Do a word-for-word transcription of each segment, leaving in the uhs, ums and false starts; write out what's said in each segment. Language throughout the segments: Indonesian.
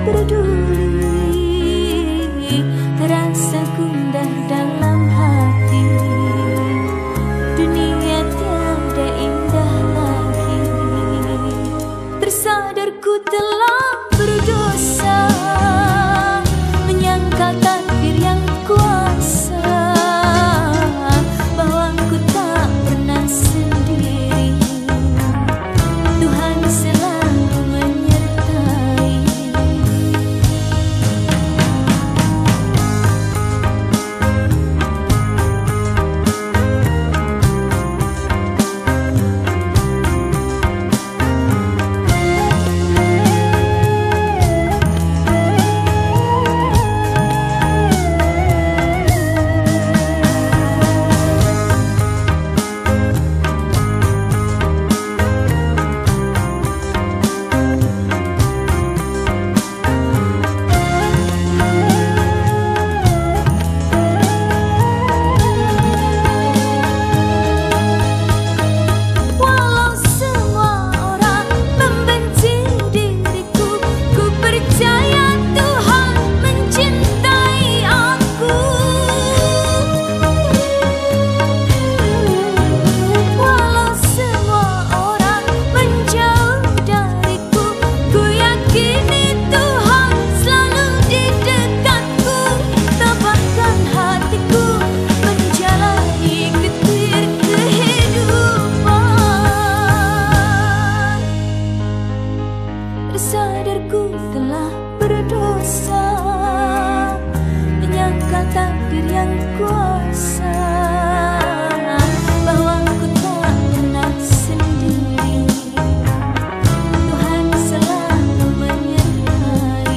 peduli, terasa gundah dalam hati. Dunia tiada indah lagi. Tersadarku telah berdosa, menyangkal takdir yang kuasa, bahwa ku tak pernah sendiri. Tuhan selalu menyertai. Tersadarku telah berdosa, menyangkal takdir yang kuasa, bahwa ku tak pernah sendiri. Tuhan selalu menyertai.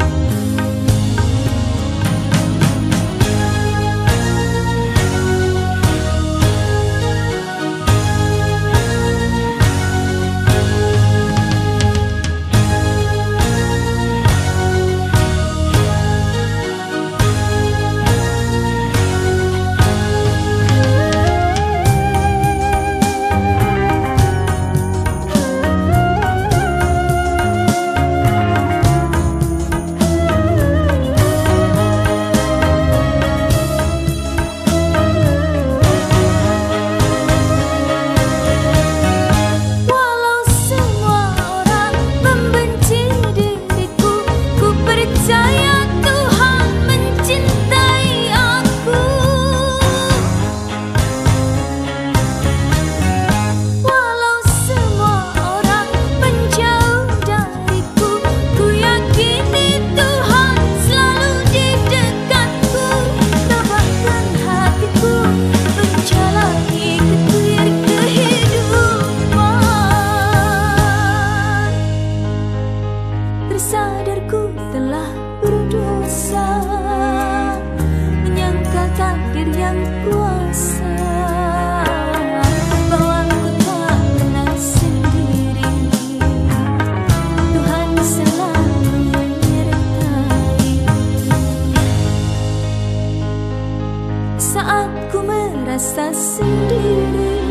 Tersadarku telah berdosa, menyangkal takdir yang kuasa, bahwa ku tak pernah sendiri. Tuhan selalu menyertai. Saat ku merasa sendiri,